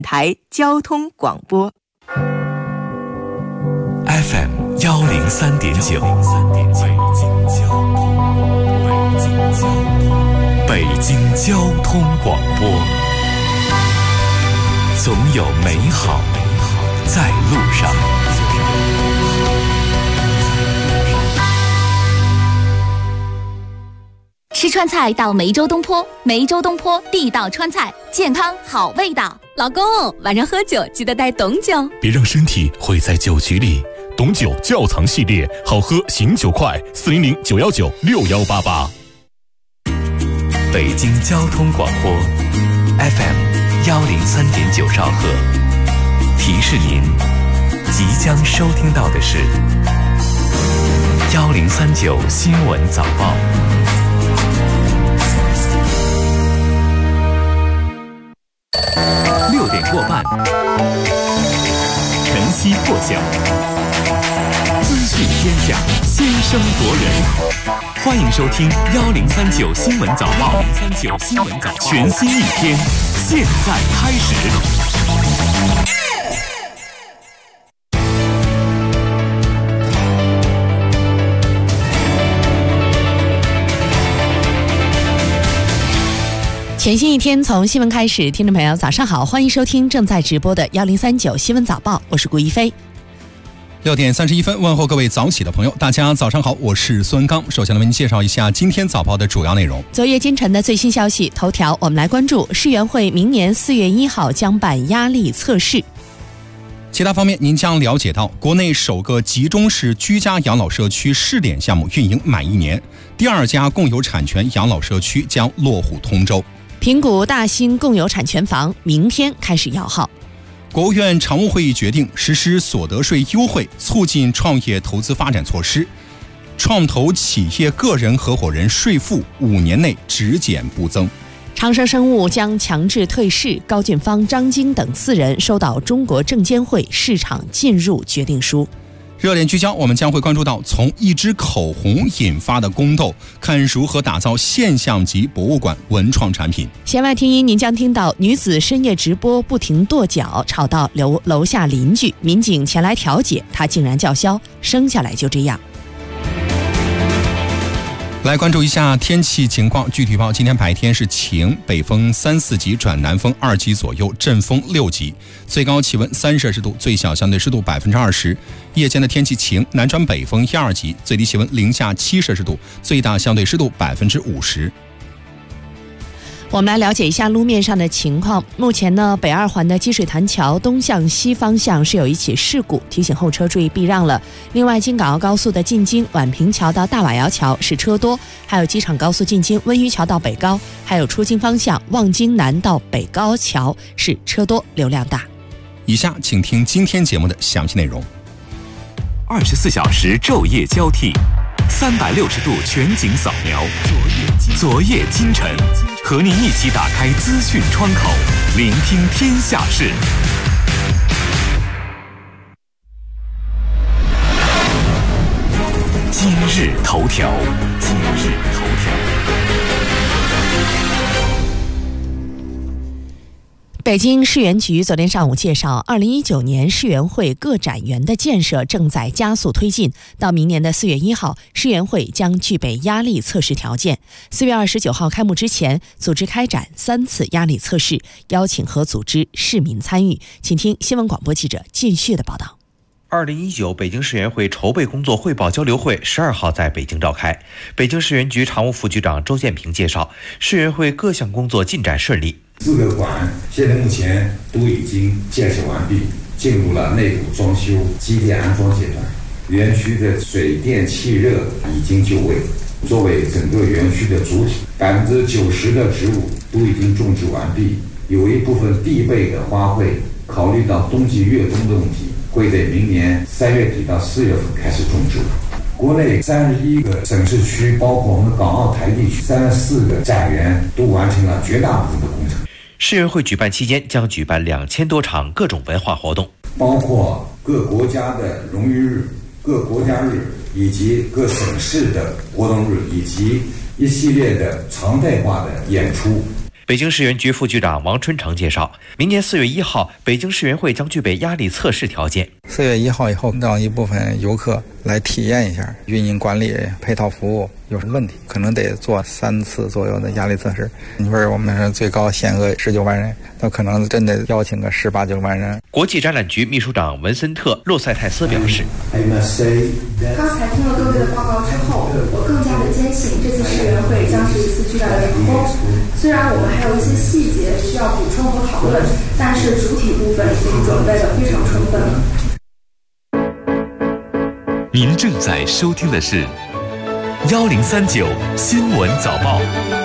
台交通广播 FM 103.9，北京交通广播，总有美好在路上。 吃川菜到梅州东坡，梅州东坡地道川菜，健康好味道。 老公，晚上喝酒记得带董酒， 别让身体毁在酒局里。董酒窖藏系列，好喝醒酒快，400-919-6188。北京交通广播 FM 103.9兆赫，提示您即将收听到的是1039新闻早报。6点过半，晨曦破晓，资讯天下，先声夺人。欢迎收听1039新闻早报，全新一天，现在开始。 全新一天从新闻开始，听众朋友早上好，欢迎收听正在直播的1039新闻早报，我是顾一飞。 6点31分，问候各位早起的朋友，大家早上好，我是孙刚。首先来为您介绍一下今天早报的主要内容。 昨夜今晨的最新消息，头条我们来关注世园会明年4月1号将办压力测试。 其他方面，您将了解到，国内首个集中式居家养老社区试点项目运营满1年，第2家共有产权养老社区将落户通州。 平谷大新共有产权房明天开始摇号。 国务院常务会议决定实施所得税优惠，促进创业投资发展措施。创投企业个人合伙人税负5年内只减不增。 长生生物将强制退市，高俊芳、张晶等4人收到中国证监会市场进入决定书。 热点聚焦，我们将会关注到从一支口红引发的宫斗，看如何打造现象级博物馆文创产品。 弦外听音，您将听到女子深夜直播不停跺脚，吵到楼下邻居，民警前来调解，她竟然叫嚣，生下来就这样。 来关注一下天气情况，具体报今天白天是晴，北风3、4级转南风2级左右，阵风6级，最高气温3摄氏度，最小相对湿度20%。夜间的天气晴，南转北风1、2级，最低气温零下7摄氏度，最大相对湿度50%。 我们来了解一下路面上的情况。目前呢，北2环的积水潭桥东向西方向是有一起事故，提醒后车注意避让了。另外，京港澳高速的进京宛平桥到大瓦窑桥是车多，还有机场高速进京温榆桥到北高，还有出京方向望京南到北高桥是车多流量大。 以下请听今天节目的详细内容。 24小时昼夜交替，360度全景扫描，昨夜今晨，和您一起打开资讯窗口，聆听天下事。今日头条。 北京世园局昨天上午介绍，2019年世园会各展园的建设正在加速推进，到明年的4月1号，世园会将具备压力测试条件。4月29号开幕之前，组织开展3次压力测试，邀请和组织市民参与。请听新闻广播记者靳旭的报道。 2019北京世园会筹备工作汇报交流会12号在北京召开。北京世园局常务副局长周建平介绍，世园会各项工作进展顺利。 4个馆现在目前都已经建设完毕，进入了内部装修、机电安装阶段。园区的水电气热已经就位，作为整个园区的主体，90%的植物都已经种植完毕。有一部分地被的花卉，考虑到冬季越冬的问题，会在明年3月底到4月份开始种植。国内31个省市区，包括我们港澳台地区34个展园，都完成了绝大部分的工程。 世园会举办期间将举办2000多场各种文化活动， 包括各国家的荣誉日、各国家日以及各省市的活动日，以及一系列的常态化的演出。 北京市园局副局长王春成介绍，明年4月1号，北京市园会将具备压力测试条件。 4月1号以后，让一部分游客来体验一下运营管理配套服务有什么问题，可能得做3次左右的压力测试。你说我们最高限额19万人，那可能真的邀请个18、19万人。 国际展览局秘书长文森特·洛塞泰斯表示， 刚才听了各位的报告之后，我更加的坚信这次世园会将是一次巨大的成功。虽然我们还有一些细节需要补充和讨论，但是主体部分已经准备得非常充分了。 您正在收听的是1039新闻早报。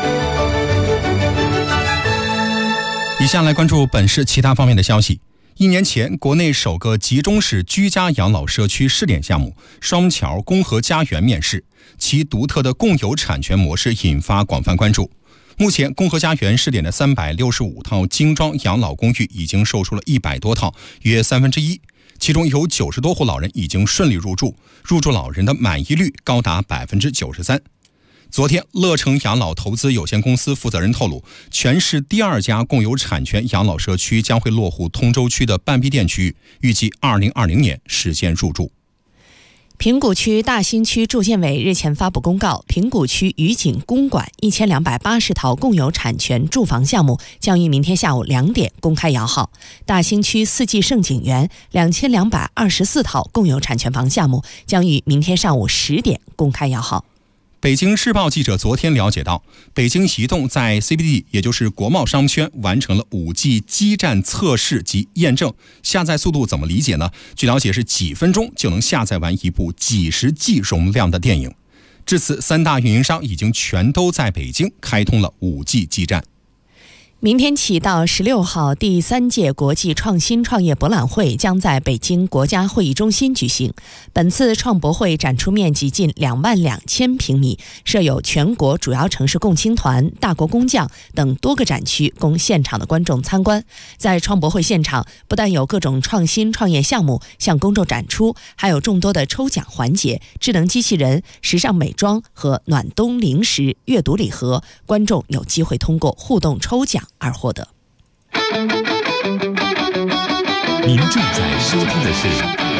以下来关注本市其他方面的消息。1年前，国内首个集中式居家养老社区试点项目双桥公和家园面世，其独特的共有产权模式引发广泛关注。目前，公和家园试点的365套精装养老公寓已经售出了100多套，约1/3，其中有90多户老人已经顺利入住，入住老人的满意率高达93%。昨天，乐城养老投资有限公司负责人透露，全市第2家共有产权养老社区将会落户通州区的半壁店区域，预计2020年实现入住。 平谷区大兴区住建委日前发布公告，平谷区愉景公馆1280套共有产权住房项目将于明天下午2点公开摇号。大兴区四季盛景园2224套共有产权房项目将于明天上午10点公开摇号。 北京日报记者昨天了解到，北京移动在 CBD 也就是国贸商圈完成了 5G 基站测试及验证。下载速度怎么理解呢？据了解是几分钟就能下载完一部几十 G 容量的电影。至此，3大运营商已经全都在北京开通了 5G 基站。 明天起到16号，第3届国际创新创业博览会将在北京国家会议中心举行。本次创博会展出面积近22000平米，设有全国主要城市共青团、大国工匠等多个展区，供现场的观众参观。在创博会现场，不但有各种创新创业项目向公众展出，还有众多的抽奖环节、智能机器人、时尚美妆和暖冬零食、阅读礼盒，观众有机会通过互动抽奖而获得。 您正在收听的是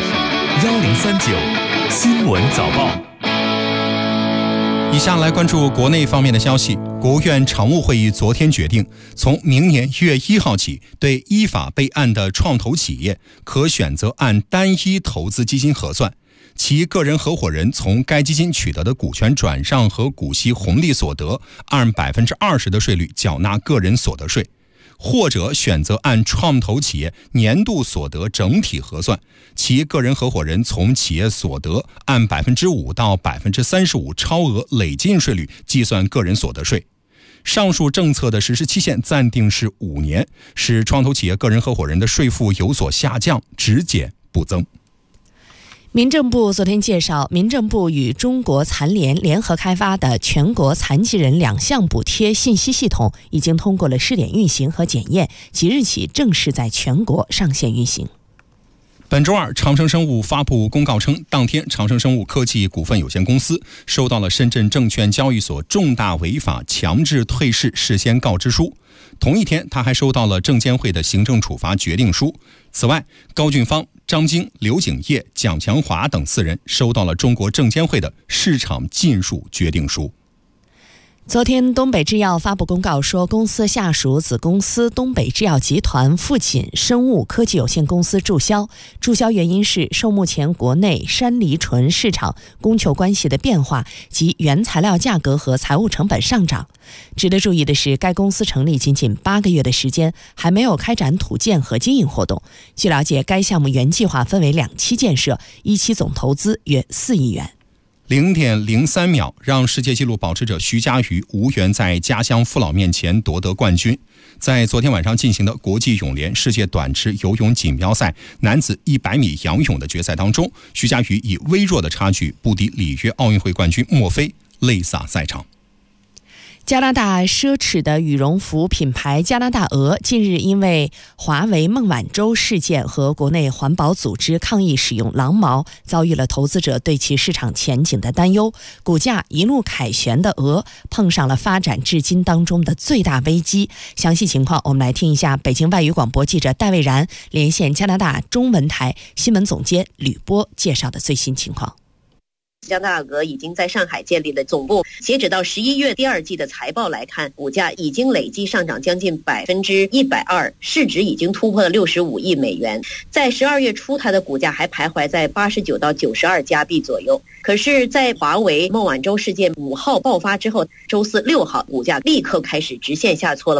1039新闻早报。 以下来关注国内方面的消息。国务院常务会议昨天决定，从明年1月1号起，对依法备案的创投企业可选择按单一投资基金核算，其个人合伙人从该基金取得的股权转让和股息红利所得，按20%的税率缴纳个人所得税。或者选择按创投企业年度所得整体核算，其个人合伙人从企业所得按5%到35%超额累进税率计算个人所得税。上述政策的实施期限暂定是5年，使创投企业个人合伙人的税负有所下降，只减不增。 民政部昨天介绍，民政部与中国残联联合开发的全国残疾人2项补贴信息系统已经通过了试点运行和检验，即日起正式在全国上线运行。 本周二，长生生物发布公告称，当天长生生物科技股份有限公司收到了深圳证券交易所重大违法强制退市事先告知书。同一天，他还收到了证监会的行政处罚决定书。此外，高俊芳、张晶、刘景业、蒋强华等4人收到了中国证监会的市场禁售决定书。 昨天，东北制药发布公告说，公司下属子公司东北制药集团富锦生物科技有限公司注销原因是受目前国内山梨醇市场供求关系的变化及原材料价格和财务成本上涨。值得注意的是，该公司成立仅仅8个月的时间，还没有开展土建和经营活动。据了解，该项目原计划分为2期建设，一期总投资约4亿元。 0.03秒让世界纪录保持者徐嘉余无缘在家乡父老面前夺得冠军。在昨天晚上进行的国际泳联世界短池游泳锦标赛男子100米仰泳的决赛当中，徐嘉余以微弱的差距不敌里约奥运会冠军莫菲，泪洒赛场。 加拿大奢侈的羽绒服品牌加拿大鹅近日因为华为孟晚舟事件和国内环保组织抗议使用狼毛，遭遇了投资者对其市场前景的担忧，股价一路凯旋的鹅碰上了发展至今当中的最大危机。详细情况我们来听一下北京外语广播记者戴卫然连线加拿大中文台新闻总监吕波介绍的最新情况。 加拿大鹅已经在上海建立了总部，截止到11月第2季的财报来看，股价已经累计上涨将近120%，市值已经突破了65亿美元。在12月初，它的股价还徘徊在89到92加币左右。可是，在华为孟晚舟事件5号爆发之后，周四6号，股价立刻开始直线下挫了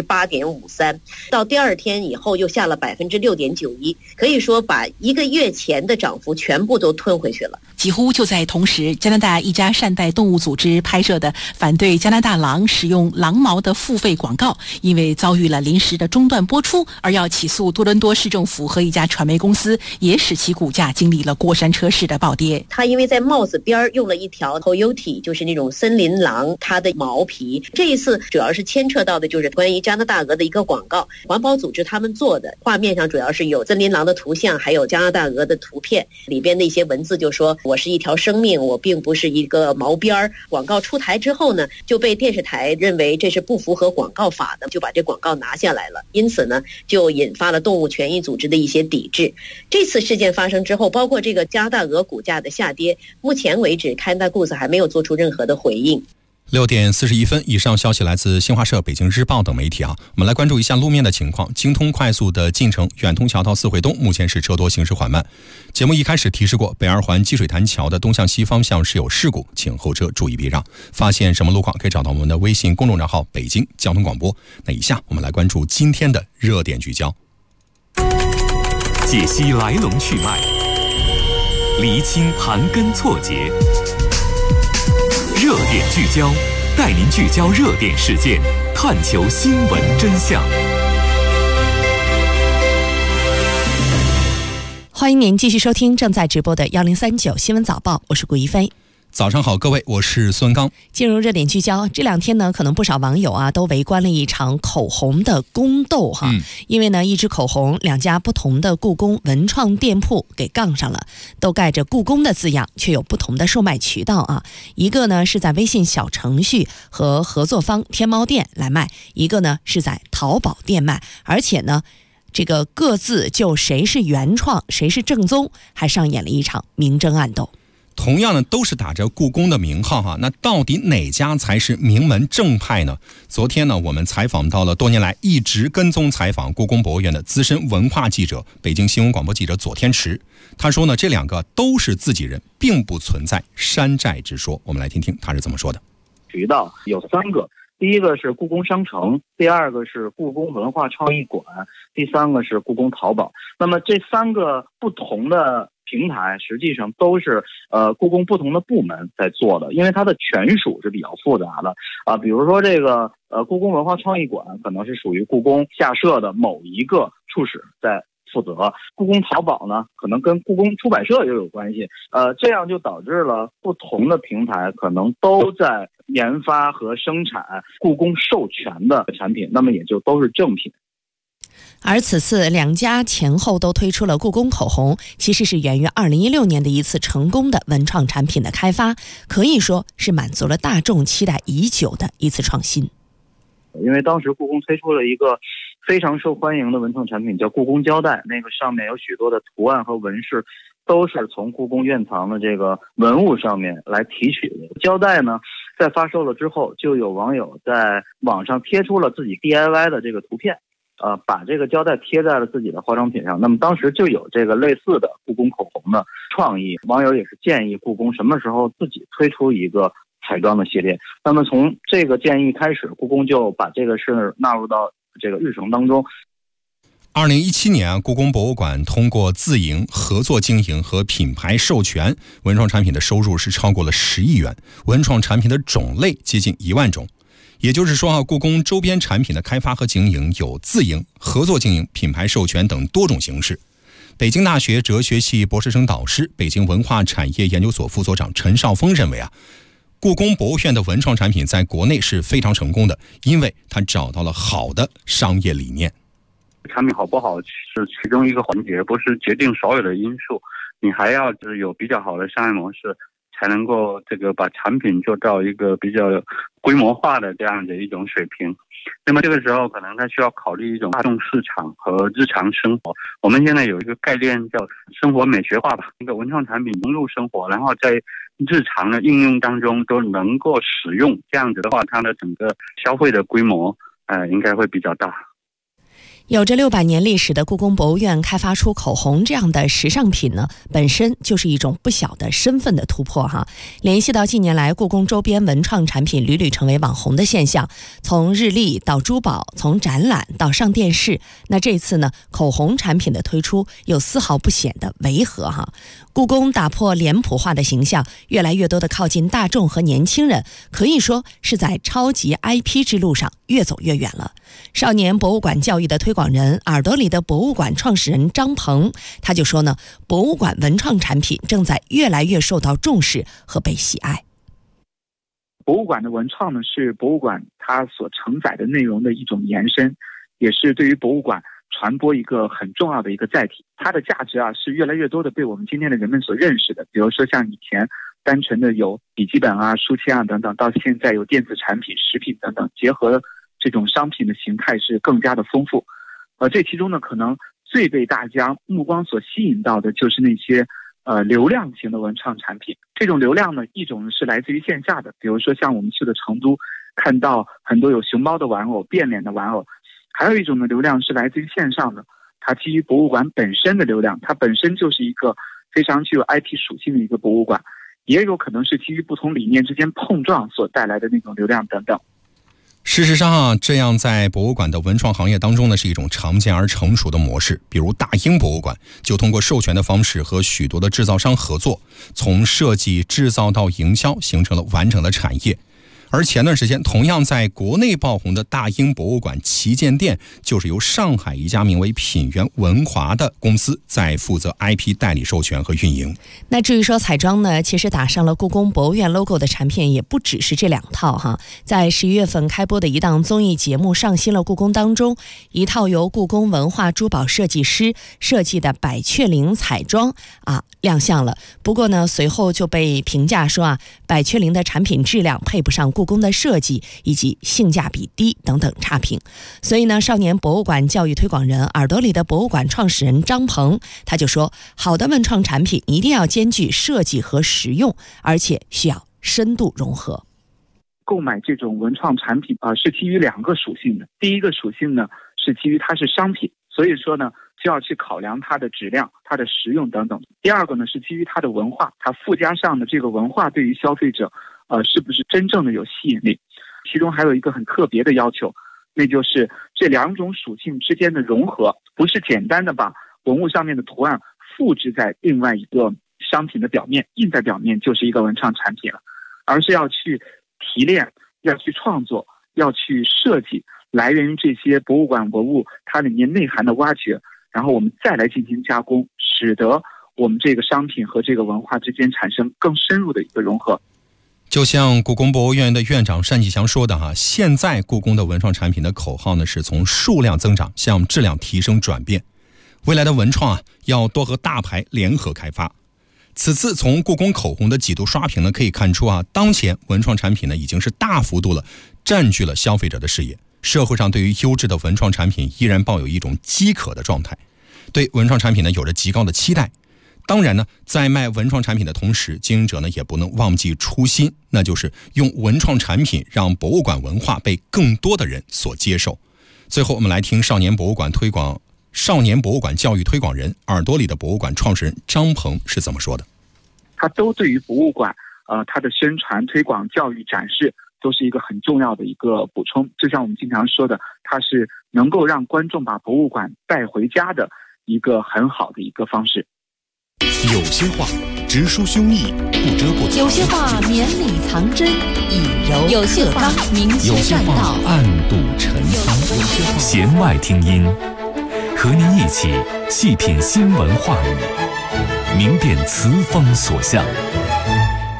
8.53%，到第二天以后又下了6.91%，可以说把1个月前的涨幅全部都吞回去了。 几乎就在同时，加拿大一家善待动物组织拍摄的反对加拿大狼使用狼毛的付费广告，因为遭遇了临时的中断播出，而要起诉多伦多市政府和一家传媒公司，也使其股价经历了过山车式的暴跌。 它因为在帽子边用了一条 coyote， 就是那种森林狼，它的毛皮。这一次主要是牵扯到的就是关于加拿大鹅的一个广告，环保组织他们做的，画面上主要是有森林狼的图像，还有加拿大鹅的图片，里边的一些文字就说我是一条生命，我并不是一个毛边儿。广告出台之后呢，就被电视台认为这是不符合广告法的，就把这广告拿下来了。因此呢，就引发了动物权益组织的一些抵制。这次事件发生之后，包括这个加拿大鹅股价的下跌，目前为止 Canada Goose 还没有做出任何的回应。 6点41分，以上消息来自新华社、北京日报等媒体啊。我们来关注一下路面的情况。京通快速的进城远通桥到四惠东，目前是车多，行驶缓慢。节目一开始提示过，北二环积水潭桥的东向西方向是有事故，请后车注意避让。发现什么路况，可以找到我们的微信公众账号北京交通广播。那以下我们来关注今天的热点聚焦， 解析来龙去脉，厘清盘根错节。热点聚焦，带您聚焦热点事件，探求新闻真相。 欢迎您继续收听正在直播的1039新闻早报，我是顾一飞。 早上好，各位，我是孙刚。 进入热点聚焦，这两天呢，可能不少网友啊都围观了一场口红的宫斗哈。因为呢，一支口红，两家不同的故宫文创店铺给杠上了，都盖着故宫的字样，却有不同的售卖渠道啊。一个呢是在微信小程序和合作方天猫店来卖，一个呢是在淘宝店卖，而且呢，这个各自就谁是原创，谁是正宗，还上演了一场明争暗斗。 同样呢，都是打着故宫的名号哈，那到底哪家才是名门正派呢？昨天呢，我们采访到了多年来一直跟踪采访故宫博物院的资深文化记者、北京新闻广播记者左天池。他说呢，这两个都是自己人，并不存在山寨之说。我们来听听他是怎么说的。 渠道有3个，第一个是故宫商城，第二个是故宫文化创意馆，第三个是故宫淘宝。那么这3个不同的平台实际上都是故宫不同的部门在做的，因为它的权属是比较复杂的啊。比如说这个故宫文化创意馆可能是属于故宫下设的某一个处室在负责，故宫淘宝呢可能跟故宫出版社又有关系，这样就导致了不同的平台可能都在研发和生产故宫授权的产品，那么也就都是正品。 而此次两家前后都推出了故宫口红，其实是源于2016年的一次成功的文创产品的开发，可以说是满足了大众期待已久的一次创新。 因为当时故宫推出了一个非常受欢迎的文创产品叫故宫胶带，那个上面有许多的图案和纹饰都是从故宫院藏的这个文物上面来提取的。胶带呢在发售了之后，就有网友在网上贴出了自己 DIY 的这个图片，把这个胶带贴在了自己的化妆品上。那么当时就有这个类似的故宫口红的创意，网友也是建议故宫什么时候自己推出一个彩妆的系列。那么从这个建议开始，故宫就把这个事纳入到这个日程当中。 2017年故宫博物馆通过自营、合作经营和品牌授权，文创产品的收入是超过了10亿元，文创产品的种类接近1万种。也就是说故宫周边产品的开发和经营有自营、合作经营、品牌授权等多种形式。北京大学哲学系博士生导师、北京文化产业研究所副所长陈少峰认为故宫博物院的文创产品在国内是非常成功的，因为它找到了好的商业理念。 产品好不好是其中一个环节，不是决定所有的因素，你还要就是有比较好的商业模式，才能够把产品做到一个比较规模化的这样的一种水平。那么这个时候可能它需要考虑一种大众市场和日常生活。我们现在有一个概念叫生活美学化吧，一个文创产品融入生活，然后在日常的应用当中都能够使用，这样子的话它的整个消费的规模应该会比较大。 有着600年历史的故宫博物院开发出口红这样的时尚品呢，本身就是一种不小的身份的突破哈。联系到近年来故宫周边文创产品屡屡成为网红的现象，从日历到珠宝，从展览到上电视，那这次呢，口红产品的推出又丝毫不显得违和哈。故宫打破脸谱化的形象，越来越多的靠近大众和年轻人，可以说是在超级 IP 之路上越走越远了。少年博物馆教育的推广人，耳朵里的博物馆创始人张鹏，他就说呢，博物馆文创产品正在越来越受到重视和被喜爱。 博物馆的文创呢，是博物馆它所承载的内容的一种延伸，也是对于博物馆传播一个很重要的一个载体。它的价值是越来越多的被我们今天的人们所认识的。比如说像以前单纯的有笔记本书签等等，到现在有电子产品、食品等等，结合这种商品的形态是更加的丰富。这其中呢，可能最被大家目光所吸引到的就是那些流量型的文创产品。这种流量呢，一种是来自于线下的，比如说像我们去的成都，看到很多有熊猫的玩偶、变脸的玩偶；还有一种的流量是来自于线上的，它基于博物馆本身的流量，它本身就是一个非常具有 IP 属性的一个博物馆，也有可能是基于不同理念之间碰撞所带来的那种流量等等。 事实上这样在博物馆的文创行业当中呢，是一种常见而成熟的模式。比如大英博物馆就通过授权的方式和许多的制造商合作，从设计、制造到营销，形成了完整的产业。而前段时间同样在国内爆红的大英博物馆旗舰店，就是由上海一家名为品源文华的公司在负责 IP 代理授权和运营。 那至于说彩妆呢，其实打上了故宫博物院 logo 的产品也不只是这2套哈。在11月份开播的一档综艺节目《上新了故宫》当中，一套由故宫文化珠宝设计师设计的百雀羚彩妆亮相了。不过呢，随后就被评价说百雀羚的产品质量配不上故宫的设计，以及性价比低等等差评。所以呢，少年博物馆教育推广人，耳朵里的博物馆创始人张鹏，他就说，好的文创产品一定要兼具设计和实用，而且需要深度融合。 购买这种文创产品是基于2个属性的。第一个属性呢，是基于它是商品，所以说呢，就要去考量它的质量、它的实用等等。第二个呢，是基于它的文化，它附加上的这个文化对于消费者是不是真正的有吸引力。其中还有一个很特别的要求，那就是这2种属性之间的融合，不是简单的把文物上面的图案复制在另外一个商品的表面，印在表面就是一个文创产品了，而是要去提炼，要去创作，要去设计来源于这些博物馆文物它里面内涵的挖掘，然后我们再来进行加工，使得我们这个商品和这个文化之间产生更深入的一个融合。 就像故宫博物院的院长单霁翔说的现在故宫的文创产品的口号呢，是从数量增长向质量提升转变。未来的文创要多和大牌联合开发。此次从故宫口红的几度刷屏呢，可以看出当前文创产品呢已经是大幅度了占据了消费者的视野。社会上对于优质的文创产品依然抱有一种饥渴的状态，对文创产品呢有着极高的期待。当然呢，在卖文创产品的同时，经营者呢也不能忘记初心，那就是用文创产品让博物馆文化被更多的人所接受。最后我们来听少年博物馆教育推广人，耳朵里的博物馆创始人张鹏是怎么说的。 它都对于博物馆它的宣传、推广、教育、展示都是一个很重要的一个补充。就像我们经常说的，它是能够让观众把博物馆带回家的一个很好的一个方式。 有些话直抒胸臆，不遮不藏； 有些话绵里藏针，以柔有些话明有些话暗度陈仓。弦外听音，和您一起细品新闻话语，明辨词锋所向，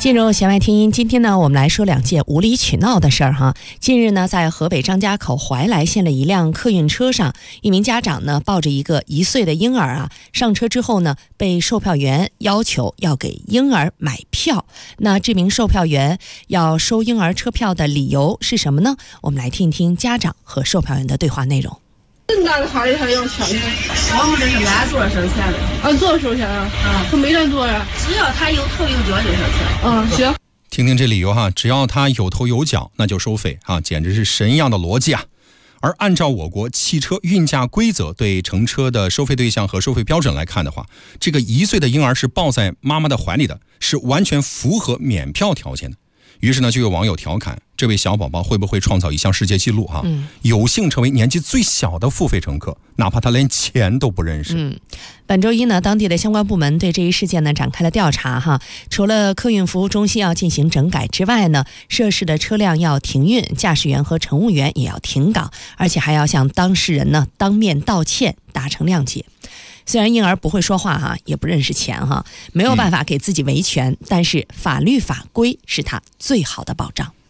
进入弦外听音，今天呢，我们来说两件无理取闹的事儿哈。近日呢，在河北张家口怀来县的一辆客运车上，一名家长呢抱着一个1岁的婴儿上车之后呢，被售票员要求要给婴儿买票。那这名售票员要收婴儿车票的理由是什么呢？我们来听一听家长和售票员的对话内容。 那他要票钱，我们这是按座收钱的，按座收钱可没人座呀，只要他有头有脚就收钱。行。 听听这理由哈，只要他有头有脚，那就收费简直是神一样的逻辑啊！而按照我国汽车运价规则对乘车的收费对象和收费标准来看的话，这个1岁的婴儿是抱在妈妈的怀里的，是完全符合免票条件的。于是呢，就有网友调侃，这位小宝宝会不会创造一项世界纪录有幸成为年纪最小的付费乘客，哪怕他连钱都不认识。 本周一呢，当地的相关部门对这一事件呢展开了调查除了客运服务中心要进行整改之外呢，涉事的车辆要停运，驾驶员和乘务员也要停岗，而且还要向当事人呢当面道歉，达成谅解。虽然婴儿不会说话也不认识钱没有办法给自己维权，但是法律法规是他最好的保障。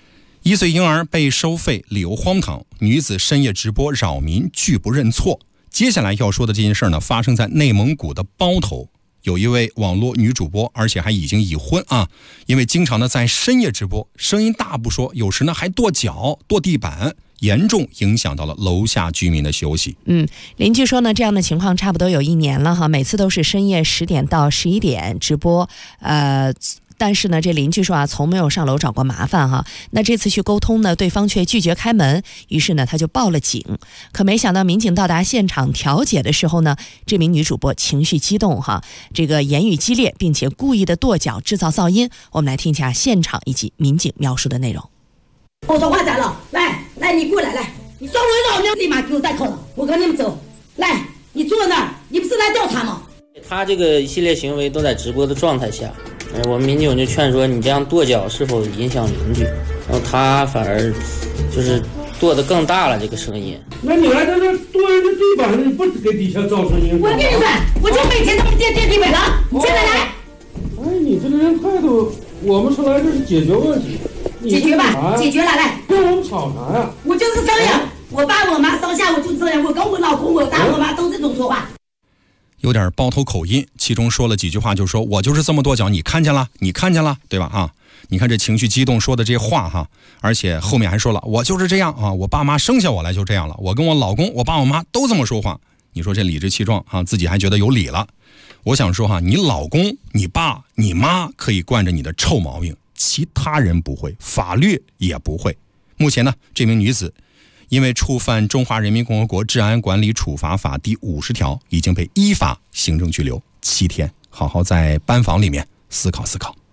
1岁婴儿被收费，理由荒唐，女子深夜直播扰民，拒不认错。接下来要说的这件事呢，发生在内蒙古的包头，有一位网络女主播，而且还已经已婚因为经常呢在深夜直播，声音大不说，有时呢还跺脚、跺地板，严重影响到了楼下居民的休息。 邻居说呢，这样的情况差不多有1年了每次都是深夜10点到11点直播，但是呢，这邻居说从没有上楼找过麻烦那这次去沟通呢，对方却拒绝开门，于是呢他就报了警。可没想到民警到达现场调解的时候呢，这名女主播情绪激动这个言语激烈，并且故意的跺脚制造噪音。我们来听一下现场以及民警描述的内容。 我说话咋了？来，你过来，你稍微老娘立马给我带口了，我跟你们走。来，你坐那儿，你不是来调查吗？ 他这个一系列行为都在直播的状态下，我们民警就劝说你这样跺脚是否影响邻居，然后他反而就是跺得更大了这个声音。 那你还在这跺人家地板，你不给底下造成影响？ 我跟你说，我就没钱他们垫地板了，你现在来。 你这个人态度，我们是来这是解决问题。 解决吧，解决了，来。 跟我们吵啥呀？ 我就是这样，我爸我妈上下我就这样，我跟我老公我爸我妈都这种说话。 有点包头口音，其中说了几句话，就说我就是这么跺脚，你看见了，对吧你看这情绪激动说的这话而且后面还说了，我就是这样我爸妈生下我来就这样了，我跟我老公我爸我妈都这么说话。你说这理直气壮自己还觉得有理了。我想说你老公你爸你妈可以惯着你的臭毛病，其他人不会，法律也不会。目前呢，这名女子因为触犯《中华人民共和国治安管理处罚法》第50条，已经被依法行政拘留7天，好好在班房里面思考思考。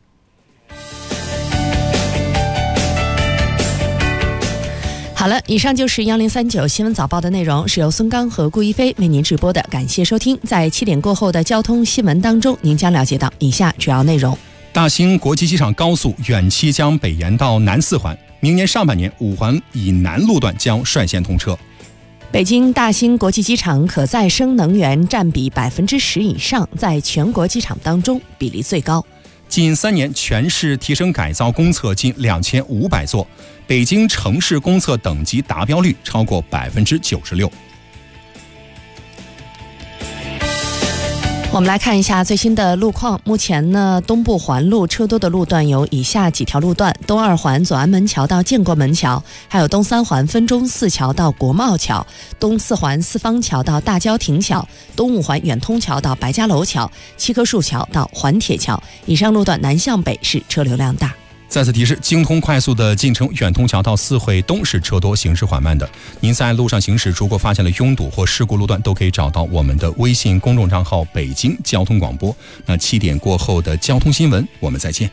好了，以上就是1039新闻早报的内容，是由孙刚和顾一飞为您直播的，感谢收听。在7点过后的交通新闻当中，您将了解到以下主要内容： 大兴国际机场高速远期将北延到南4环，明年上半年5环以南路段将率先通车。 北京大兴国际机场可再生能源占比10%以上，在全国机场当中比例最高。 近3年全市提升改造公厕近2500座，北京城市公厕等级达标率超过96%。 我们来看一下最新的路况。目前呢，东部环路车多的路段有以下几条路段：东2环左安门桥到建国门桥，还有东3环分钟寺桥到国贸桥，东4环四方桥到大郊亭桥，东5环远通桥到白家楼桥，七棵树桥到环铁桥。以上路段南向北是车流量大。 再次提示，京通快速的进城远通桥到四惠东是车多行驶缓慢的。您在路上行驶，如果发现了拥堵或事故路段，都可以找到我们的微信公众账号北京交通广播。那7点过后的交通新闻，我们再见。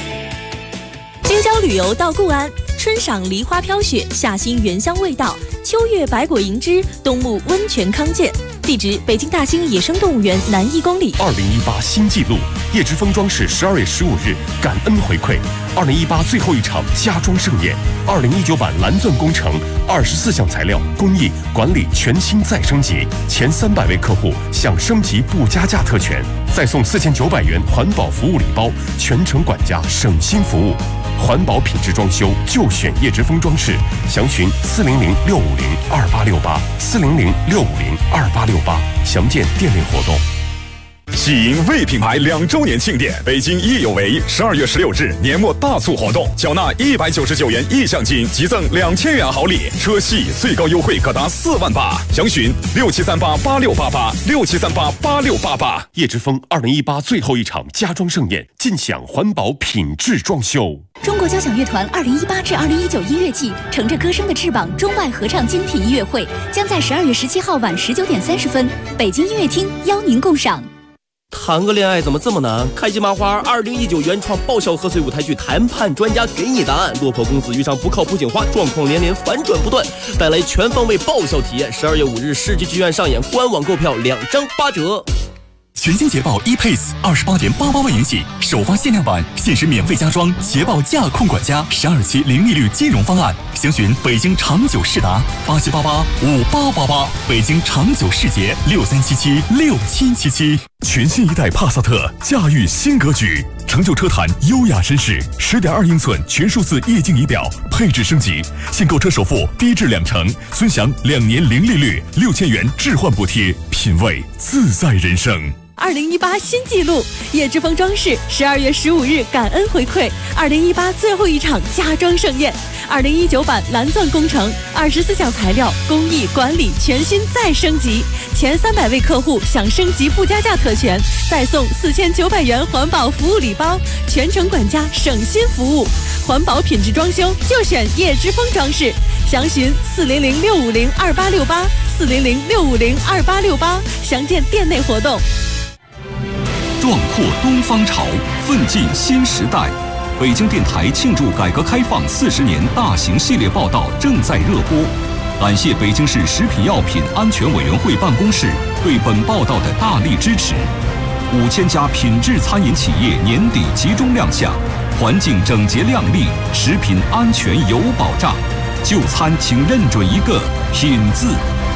京郊旅游到固安，春赏梨花飘雪，夏欣原香味道，秋秋月百果营之冬木温泉康健。地址：北京大兴野生动物园南1公里。 2018新纪录，叶之峰装饰12月15日感恩回馈，2018最后一场家装盛宴，2019版蓝钻工程24项材料工艺管理全新再升级，前300位客户享升级不加价特权，再送4900元环保服务礼包，全程管家省心服务。环保品质装修就选叶之峰装饰，详询400-650-2868，400-650-2868，详见店内活动。 喜迎魏品牌2周年庆典，北京益有为12月16日年末大促活动，缴纳199元意向金，即赠2000元好礼，车系最高优惠可达4万8，详询67388688，67388688。叶之峰2018最后一场家装盛宴，尽享环保品质装修。 中国交响乐团2018至2019音乐季乘着歌声的翅膀中外合唱精品音乐会将在12月17号晚19点30分北京音乐厅邀您共赏。 谈个恋爱怎么这么难？开心麻花2019原创爆笑贺岁舞台剧谈判专家给你答案。落魄公子遇上不靠谱警花，状况连连，反转不断，带来全方位爆笑体验。12月5日世纪剧院上演，官网购票2张8折。 全新捷豹 ePace28.88万元起首发限量版，限时免费加装捷豹驾控管家12期零利率金融方案，详询北京长久世达87885888，北京长久世捷63776777。 全新一代帕萨特驾驭新格局，成就车坛优雅绅士，10.2英寸全数字液晶仪表，配置升级，现购车首付低至20%，尊享2年零利率，6000元置换补贴，品味自在人生。 2018新纪录，叶之峰装饰12月15日感恩回馈2018最后一场家装盛宴，2019版蓝钻工程24项材料工艺管理全新再升级，前300位客户享升级不加价特权，再送4900元环保服务礼包，全程管家省心服务。环保品质装修就选叶之峰装饰，详询400-650-2868，400-650-2868，详见店内活动。 壮阔东方潮，奋进新时代。北京电台庆祝改革开放40年大型系列报道正在热播，感谢北京市食品药品安全委员会办公室对本报道的大力支持。5000家品质餐饮企业年底集中亮相，环境整洁亮丽，食品安全有保障。就餐请认准一个品字。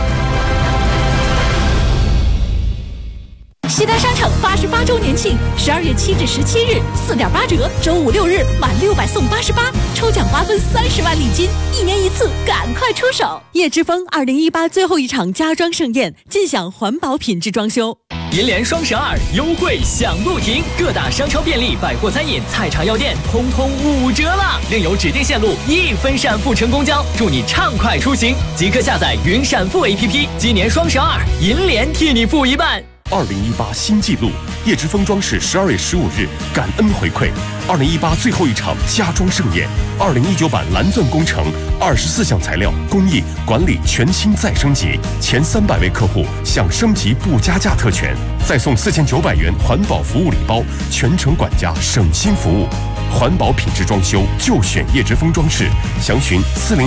西单商城88周年庆，12月7至17日4.8折，周5、6日满600送88，抽奖瓜分30万礼金，1年1次，赶快出手！ 叶之峰2018最后一场家装盛宴，尽享环保品质装修。 银联双12优惠享不停，各大商超便利、百货餐饮、菜场药店通通5折了，另有指定线路1分闪付乘公交，祝你畅快出行！即刻下载云闪付 APP， 今年双12，银联替你付一半。 2018新纪录，叶之峰装饰12月15日感恩回馈，2018最后一场家装盛宴，2019版蓝钻工程24项材料工艺管理全新再升级，前300位客户享升级不加价特权，再送4900元环保服务礼包，全程管家省心服务。环保品质装修就选叶之峰装饰，详询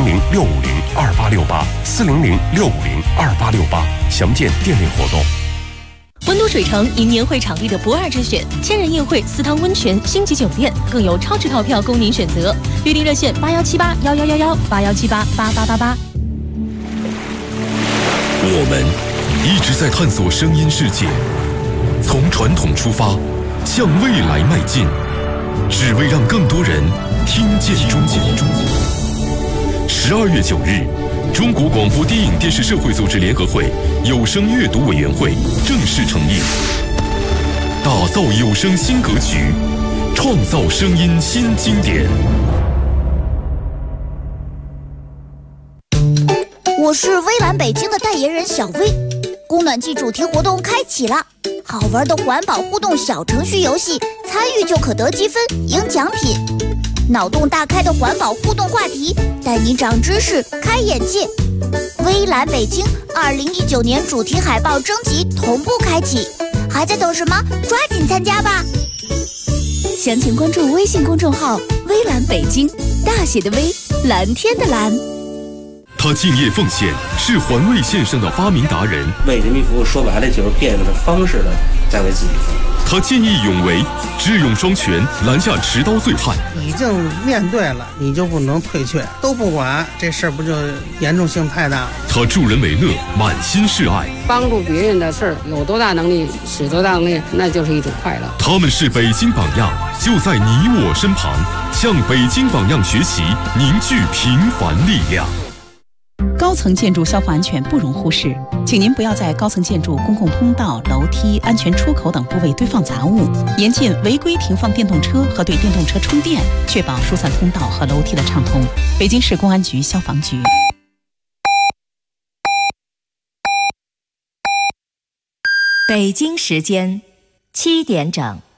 400-650-2868，400-650-2868，详见店内活动。 温都水城迎年会场地的不二之选，千人宴会、4汤温泉、星级酒店，更有超值套票供您选择。预订热线81781111，81788888。 我们一直在探索声音世界，从传统出发，向未来迈进，只为让更多人听见中国。12月9日。中国广播电影电视社会组织联合会有声阅读委员会正式成立，打造有声新格局，创造声音新经典。 我是微蓝北京的代言人小薇，供暖季主题活动开启了，好玩的环保互动小程序游戏，参与就可得积分赢奖品。脑洞大开的环保互动话题，带你长知识、开眼界。微蓝北京2019年主题海报征集同步开启，还在等什么？抓紧参加吧！ 详情关注微信公众号“微蓝北京”，大写的微，蓝天的蓝。 他敬业奉献，是环卫线上的发明达人。 为人民服务，说白了就是变着方式的在为自己服务。 他见义勇为，智勇双全，拦下持刀醉汉。 已经面对了，你就不能退却，都不管，这事儿不就严重性太大了？ 他助人为乐，满心是爱， 帮助别人的事儿，有多大能力使多大能力，那就是一种快乐。 他们是北京榜样，就在你我身旁，向北京榜样学习，凝聚平凡力量。 高层建筑消防安全不容忽视，请您不要在高层建筑公共通道、楼梯、安全出口等部位堆放杂物，严禁违规停放电动车和对电动车充电，确保疏散通道和楼梯的畅通。北京市公安局消防局。 北京时间7点整。